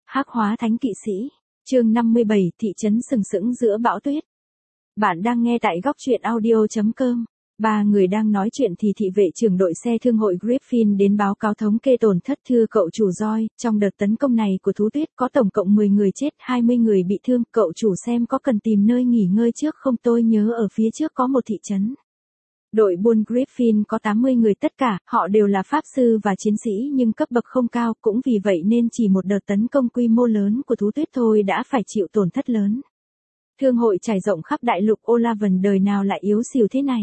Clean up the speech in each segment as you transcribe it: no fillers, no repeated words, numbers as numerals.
Hắc hóa thánh kỵ sĩ, chương 57, thị trấn sừng sững giữa bão tuyết. Bạn đang nghe tại góc truyện audio.com. Ba người đang nói chuyện thì thị vệ trưởng đội xe thương hội Griffin đến báo cáo thống kê tổn thất. Thưa cậu chủ Joy, trong đợt tấn công này của thú tuyết có tổng cộng 10 người chết, 20 người bị thương. Cậu chủ xem có cần tìm nơi nghỉ ngơi trước không? Tôi nhớ ở phía trước có một thị trấn. Đội buôn Griffin có 80 người tất cả, họ đều là pháp sư và chiến sĩ nhưng cấp bậc không cao, cũng vì vậy nên chỉ một đợt tấn công quy mô lớn của thú tuyết thôi đã phải chịu tổn thất lớn. Thương hội trải rộng khắp đại lục Olavan đời nào lại yếu xìu thế này.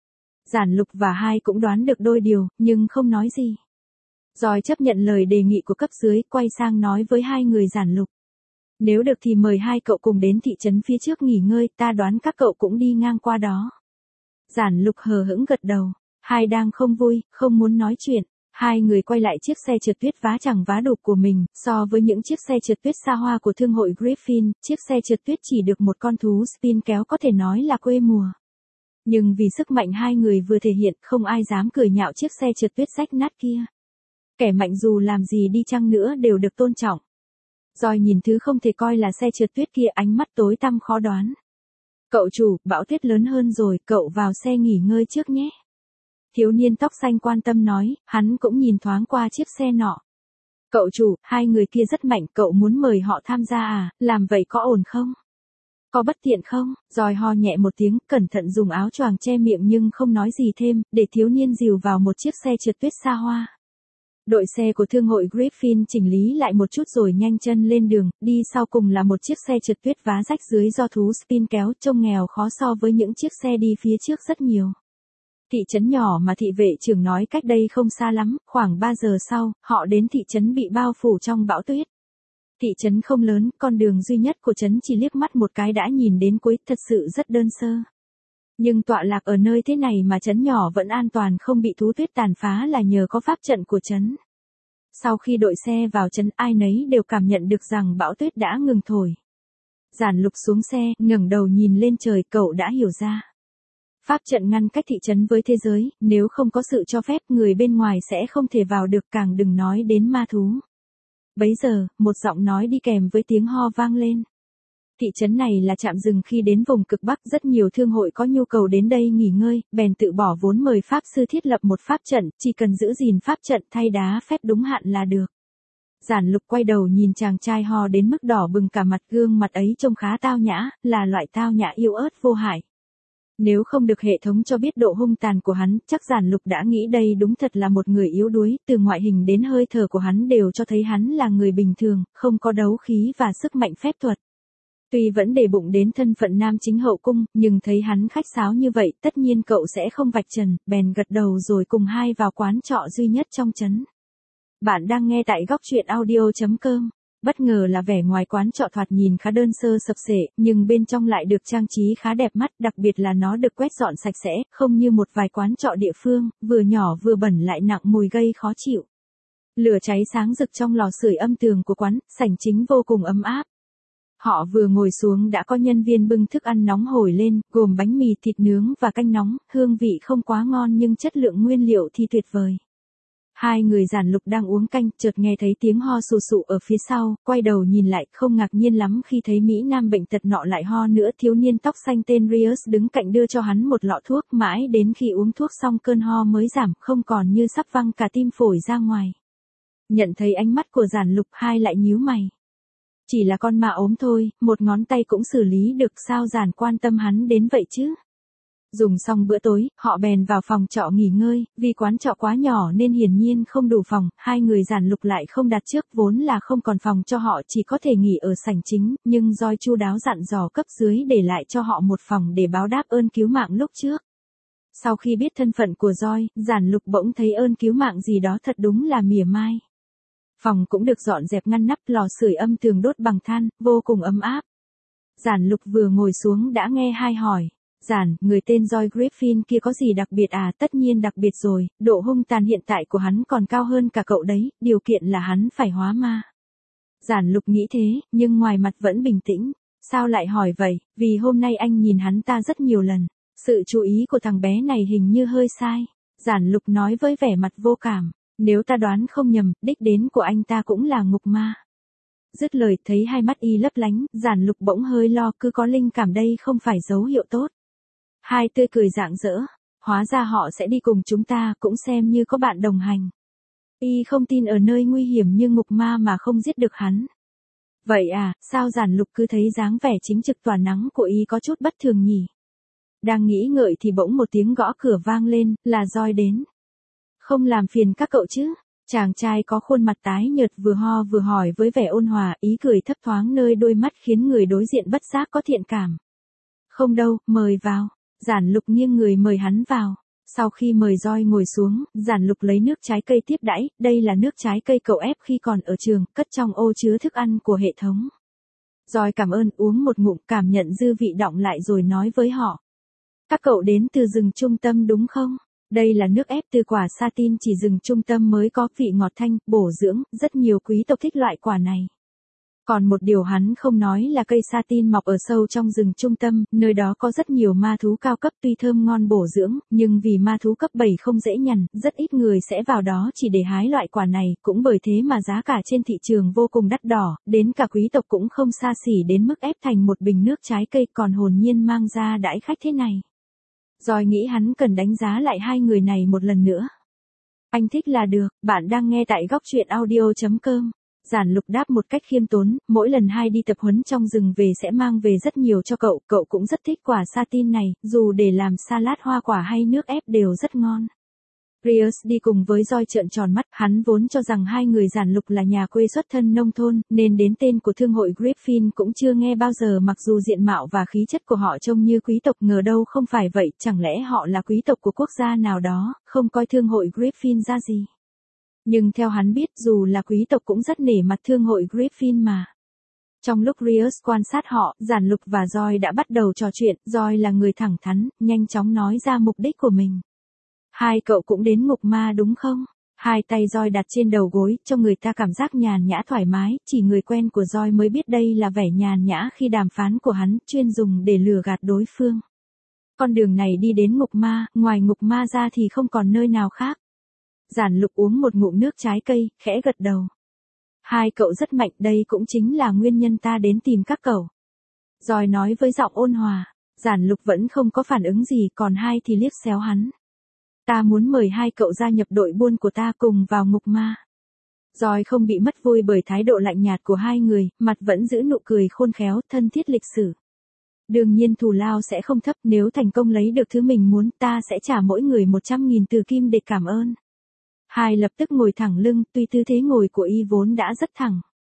Giản Lục và hai cũng đoán được đôi điều, nhưng không nói gì. Rồi chấp nhận lời đề nghị của cấp dưới, quay sang nói với hai người Giản Lục. Nếu được thì mời hai cậu cùng đến thị trấn phía trước nghỉ ngơi, ta đoán các cậu cũng đi ngang qua đó. Giản Lục hờ hững gật đầu, hai đang không vui, không muốn nói chuyện. Hai người quay lại chiếc xe trượt tuyết vá chẳng vá đục của mình, so với những chiếc xe trượt tuyết xa hoa của thương hội Griffin, chiếc xe trượt tuyết chỉ được một con thú spin kéo có thể nói là quê mùa. Nhưng vì sức mạnh hai người vừa thể hiện, không ai dám cười nhạo chiếc xe trượt tuyết rách nát kia. Kẻ mạnh dù làm gì đi chăng nữa đều được tôn trọng. Rồi nhìn thứ không thể coi là xe trượt tuyết kia, ánh mắt tối tăm khó đoán. Cậu chủ, bão tuyết lớn hơn rồi, cậu vào xe nghỉ ngơi trước nhé. Thiếu niên tóc xanh quan tâm nói, hắn cũng nhìn thoáng qua chiếc xe nọ. Cậu chủ, hai người kia rất mạnh, cậu muốn mời họ tham gia à, làm vậy có ổn không? Có bất tiện không? Rồi ho nhẹ một tiếng, cẩn thận dùng áo choàng che miệng nhưng không nói gì thêm, để thiếu niên dìu vào một chiếc xe trượt tuyết xa hoa. Đội xe của thương hội Griffin chỉnh lý lại một chút rồi nhanh chân lên đường, đi sau cùng là một chiếc xe trượt tuyết vá rách dưới do thú spin kéo, trông nghèo khó so với những chiếc xe đi phía trước rất nhiều. Thị trấn nhỏ mà thị vệ trưởng nói cách đây không xa lắm, khoảng 3 giờ sau, họ đến thị trấn bị bao phủ trong bão tuyết. Thị trấn không lớn, con đường duy nhất của trấn chỉ liếc mắt một cái đã nhìn đến cuối, thật sự rất đơn sơ. Nhưng tọa lạc ở nơi thế này mà trấn nhỏ vẫn an toàn không bị thú tuyết tàn phá là nhờ có pháp trận của trấn. Sau khi đội xe vào trấn, ai nấy đều cảm nhận được rằng bão tuyết đã ngừng thổi. Giản Lục xuống xe, ngẩng đầu nhìn lên trời, cậu đã hiểu ra. Pháp trận ngăn cách thị trấn với thế giới, nếu không có sự cho phép người bên ngoài sẽ không thể vào được, càng đừng nói đến ma thú. Bấy giờ, một giọng nói đi kèm với tiếng ho vang lên. Thị trấn này là trạm dừng khi đến vùng cực Bắc, rất nhiều thương hội có nhu cầu đến đây nghỉ ngơi, bèn tự bỏ vốn mời pháp sư thiết lập một pháp trận, chỉ cần giữ gìn pháp trận thay đá phép đúng hạn là được. Giản Lục quay đầu nhìn chàng trai ho đến mức đỏ bừng cả mặt, gương mặt ấy trông khá tao nhã, là loại tao nhã yếu ớt vô hại. Nếu không được hệ thống cho biết độ hung tàn của hắn, chắc Giản Lục đã nghĩ đây đúng thật là một người yếu đuối, từ ngoại hình đến hơi thở của hắn đều cho thấy hắn là người bình thường, không có đấu khí và sức mạnh phép thuật. Tuy vẫn để bụng đến thân phận nam chính hậu cung, nhưng thấy hắn khách sáo như vậy, tất nhiên cậu sẽ không vạch trần, bèn gật đầu rồi cùng hai vào quán trọ duy nhất trong trấn. Bạn đang nghe tại góc truyện audio.com. Bất ngờ là vẻ ngoài quán trọ thoạt nhìn khá đơn sơ sập sệ, nhưng bên trong lại được trang trí khá đẹp mắt, đặc biệt là nó được quét dọn sạch sẽ, không như một vài quán trọ địa phương, vừa nhỏ vừa bẩn lại nặng mùi gây khó chịu. Lửa cháy sáng rực trong lò sưởi âm tường của quán, sảnh chính vô cùng ấm áp. Họ vừa ngồi xuống đã có nhân viên bưng thức ăn nóng hổi lên, gồm bánh mì, thịt nướng và canh nóng, hương vị không quá ngon nhưng chất lượng nguyên liệu thì tuyệt vời. Hai người Giản Lục đang uống canh, chợt nghe thấy tiếng ho sù sụ ở phía sau, quay đầu nhìn lại, không ngạc nhiên lắm khi thấy Mỹ Nam bệnh tật nọ lại ho nữa. Thiếu niên tóc xanh tên Rius đứng cạnh đưa cho hắn một lọ thuốc, mãi đến khi uống thuốc xong cơn ho mới giảm, không còn như sắp văng cả tim phổi ra ngoài. Nhận thấy ánh mắt của Giản Lục, hai lại nhíu mày. Chỉ là con ma ốm thôi, một ngón tay cũng xử lý được, sao Giản quan tâm hắn đến vậy chứ? Dùng xong bữa tối, họ bèn vào phòng trọ nghỉ ngơi, vì quán trọ quá nhỏ nên hiển nhiên không đủ phòng, hai người Giản Lục lại không đặt trước, vốn là không còn phòng cho họ, chỉ có thể nghỉ ở sảnh chính, nhưng Joy chu đáo dặn dò cấp dưới để lại cho họ một phòng để báo đáp ơn cứu mạng lúc trước. Sau khi biết thân phận của Joy, Giản Lục bỗng thấy ơn cứu mạng gì đó thật đúng là mỉa mai. Phòng cũng được dọn dẹp ngăn nắp, lò sưởi âm tường đốt bằng than, vô cùng ấm áp. Giản Lục vừa ngồi xuống đã nghe hai hỏi. Giản, người tên Joy Griffin kia có gì đặc biệt à? Tất nhiên đặc biệt rồi, độ hung tàn hiện tại của hắn còn cao hơn cả cậu đấy, điều kiện là hắn phải hóa ma. Giản Lục nghĩ thế, nhưng ngoài mặt vẫn bình tĩnh. Sao lại hỏi vậy? Vì hôm nay anh nhìn hắn ta rất nhiều lần. Sự chú ý của thằng bé này hình như hơi sai. Giản Lục nói với vẻ mặt vô cảm. Nếu ta đoán không nhầm, đích đến của anh ta cũng là ngục ma. Dứt lời thấy hai mắt y lấp lánh, Giản Lục bỗng hơi lo, cứ có linh cảm đây không phải dấu hiệu tốt. Hai tươi cười rạng rỡ, hóa ra họ sẽ đi cùng chúng ta, cũng xem như có bạn đồng hành. Y không tin ở nơi nguy hiểm như ngục ma mà không giết được hắn. Vậy à, sao Giản Lục cứ thấy dáng vẻ chính trực tỏa nắng của y có chút bất thường nhỉ? Đang nghĩ ngợi thì bỗng một tiếng gõ cửa vang lên, là Joy đến. Không làm phiền các cậu chứ? Chàng trai có khuôn mặt tái nhợt vừa ho vừa hỏi với vẻ ôn hòa, ý cười thấp thoáng nơi đôi mắt khiến người đối diện bất giác có thiện cảm. Không đâu, mời vào. Giản Lục nghiêng người mời hắn vào. Sau khi mời Joy ngồi xuống, Giản Lục lấy nước trái cây tiếp đãi, đây là nước trái cây cậu ép khi còn ở trường, cất trong ô chứa thức ăn của hệ thống. Joy cảm ơn, uống một ngụm, cảm nhận dư vị đọng lại rồi nói với họ. Các cậu đến từ rừng trung tâm đúng không? Đây là nước ép từ quả satin chỉ rừng trung tâm mới có, vị ngọt thanh, bổ dưỡng, rất nhiều quý tộc thích loại quả này. Còn một điều hắn không nói là cây satin mọc ở sâu trong rừng trung tâm, nơi đó có rất nhiều ma thú cao cấp tuy thơm ngon bổ dưỡng, nhưng vì ma thú cấp 7 không dễ nhằn, rất ít người sẽ vào đó chỉ để hái loại quả này, cũng bởi thế mà giá cả trên thị trường vô cùng đắt đỏ, đến cả quý tộc cũng không xa xỉ đến mức ép thành một bình nước trái cây còn hồn nhiên mang ra đãi khách thế này. Rồi nghĩ hắn cần đánh giá lại hai người này một lần nữa. Anh thích là được, bạn đang nghe tại góc truyện audio.com. Giản Lục đáp một cách khiêm tốn, mỗi lần hai đi tập huấn trong rừng về sẽ mang về rất nhiều cho cậu, cậu cũng rất thích quả satin này, dù để làm salad hoa quả hay nước ép đều rất ngon. Rius đi cùng với Joy trợn tròn mắt, hắn vốn cho rằng hai người Giản Lục là nhà quê xuất thân nông thôn, nên đến tên của thương hội Griffin cũng chưa nghe bao giờ, mặc dù diện mạo và khí chất của họ trông như quý tộc, ngờ đâu không phải vậy, chẳng lẽ họ là quý tộc của quốc gia nào đó, không coi thương hội Griffin ra gì. Nhưng theo hắn biết, dù là quý tộc cũng rất nể mặt thương hội Griffin mà. Trong lúc Rius quan sát họ, Giản Lục và Joy đã bắt đầu trò chuyện, Joy là người thẳng thắn, nhanh chóng nói ra mục đích của mình. Hai cậu cũng đến ngục ma đúng không? Hai tay Joy đặt trên đầu gối, cho người ta cảm giác nhàn nhã thoải mái, chỉ người quen của Joy mới biết đây là vẻ nhàn nhã khi đàm phán của hắn, chuyên dùng để lừa gạt đối phương. Con đường này đi đến ngục ma, ngoài ngục ma ra thì không còn nơi nào khác. Giản Lục uống một ngụm nước trái cây, khẽ gật đầu. Hai cậu rất mạnh, đây cũng chính là nguyên nhân ta đến tìm các cậu. Joy nói với giọng ôn hòa. Giản Lục vẫn không có phản ứng gì, còn hai thì liếc xéo hắn. Ta muốn mời hai cậu gia nhập đội buôn của ta cùng vào ngục ma. Joy không bị mất vui bởi thái độ lạnh nhạt của hai người, mặt vẫn giữ nụ cười khôn khéo, thân thiết lịch sử. Đương nhiên thù lao sẽ không thấp, nếu thành công lấy được thứ mình muốn, ta sẽ trả mỗi người 100.000 từ kim để cảm ơn. Hai lập tức ngồi thẳng lưng, tuy tư thế ngồi của y vốn đã rất thẳng.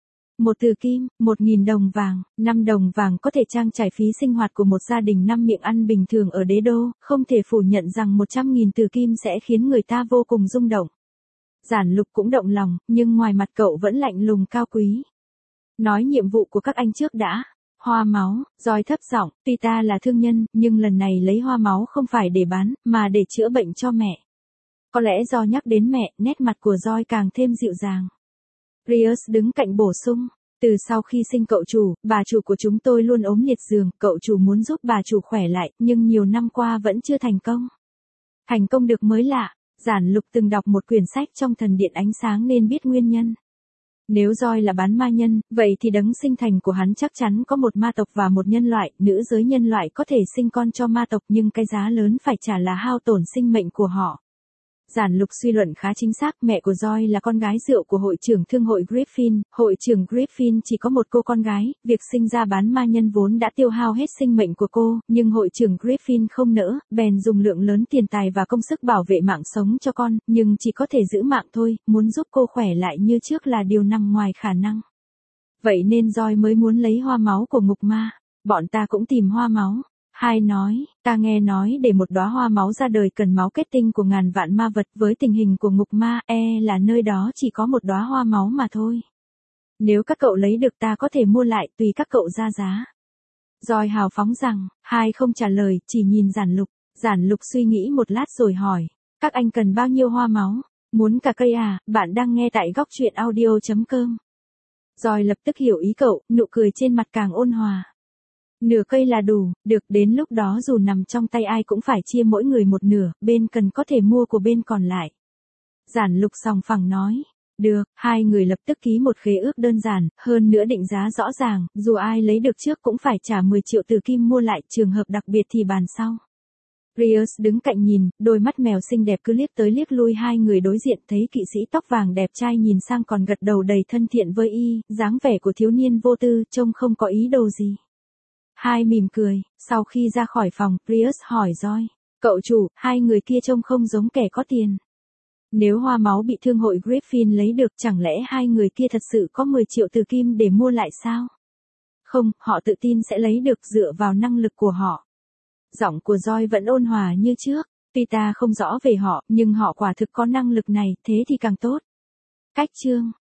1 từ kim, 1.000 đồng vàng, 5 đồng vàng có thể trang trải phí sinh hoạt của một gia đình 5 miệng ăn bình thường ở đế đô, không thể phủ nhận rằng 100.000 từ kim sẽ khiến người ta vô cùng rung động. Giản Lục cũng động lòng, nhưng ngoài mặt cậu vẫn lạnh lùng cao quý. Nói nhiệm vụ của các anh trước đã. Hoa máu, Joy thấp giọng, tuy ta là thương nhân, nhưng lần này lấy hoa máu không phải để bán, mà để chữa bệnh cho mẹ. Có lẽ do nhắc đến mẹ, nét mặt của Joy càng thêm dịu dàng. Rius đứng cạnh bổ sung, từ sau khi sinh cậu chủ, bà chủ của chúng tôi luôn ốm liệt giường, cậu chủ muốn giúp bà chủ khỏe lại, nhưng nhiều năm qua vẫn chưa thành công. Thành công được mới lạ, Giản Lục từng đọc một quyển sách trong Thần Điện Ánh Sáng nên biết nguyên nhân. Nếu Joy là bán ma nhân, vậy thì đấng sinh thành của hắn chắc chắn có một ma tộc và một nhân loại, nữ giới nhân loại có thể sinh con cho ma tộc nhưng cái giá lớn phải trả là hao tổn sinh mệnh của họ. Giản Lục suy luận khá chính xác, mẹ của Joy là con gái rượu của hội trưởng thương hội Griffin, hội trưởng Griffin chỉ có một cô con gái, việc sinh ra bán ma nhân vốn đã tiêu hao hết sinh mệnh của cô, nhưng hội trưởng Griffin không nỡ, bèn dùng lượng lớn tiền tài và công sức bảo vệ mạng sống cho con, nhưng chỉ có thể giữ mạng thôi, muốn giúp cô khỏe lại như trước là điều nằm ngoài khả năng. Vậy nên Joy mới muốn lấy hoa máu của ngục ma, bọn ta cũng tìm hoa máu. Hai nói, ta nghe nói để một đóa hoa máu ra đời cần máu kết tinh của ngàn vạn ma vật, với tình hình của ngục ma, là nơi đó chỉ có một đóa hoa máu mà thôi. Nếu các cậu lấy được ta có thể mua lại, tùy các cậu ra giá. Joy hào phóng rằng, hai không trả lời, chỉ nhìn Giản Lục. Giản Lục suy nghĩ một lát rồi hỏi, các anh cần bao nhiêu hoa máu? Muốn cả cây à? Bạn đang nghe tại góc truyện audio.com. Joy lập tức hiểu ý cậu, nụ cười trên mặt càng ôn hòa. Nửa cây là đủ, được, đến lúc đó dù nằm trong tay ai cũng phải chia mỗi người một nửa, bên cần có thể mua của bên còn lại. Giản Lục sòng phẳng nói, Được, hai người lập tức ký một khế ước đơn giản, hơn nữa định giá rõ ràng, dù ai lấy được trước cũng phải trả 10 triệu từ kim mua lại, trường hợp đặc biệt thì bàn sau. Rios đứng cạnh nhìn, đôi mắt mèo xinh đẹp cứ liếc tới liếc lui hai người đối diện, thấy kỵ sĩ tóc vàng đẹp trai nhìn sang còn gật đầu đầy thân thiện với y, dáng vẻ của thiếu niên vô tư, trông không có ý đồ gì. Hai mỉm cười, sau khi ra khỏi phòng, Rios hỏi Joy, cậu chủ, hai người kia trông không giống kẻ có tiền. Nếu hoa máu bị thương hội Griffin lấy được, chẳng lẽ hai người kia thật sự có 10 triệu từ kim để mua lại sao? Không, họ tự tin sẽ lấy được dựa vào năng lực của họ. Giọng của Joy vẫn ôn hòa như trước, tuy ta không rõ về họ, nhưng họ quả thực có năng lực này, thế thì càng tốt. Cách chương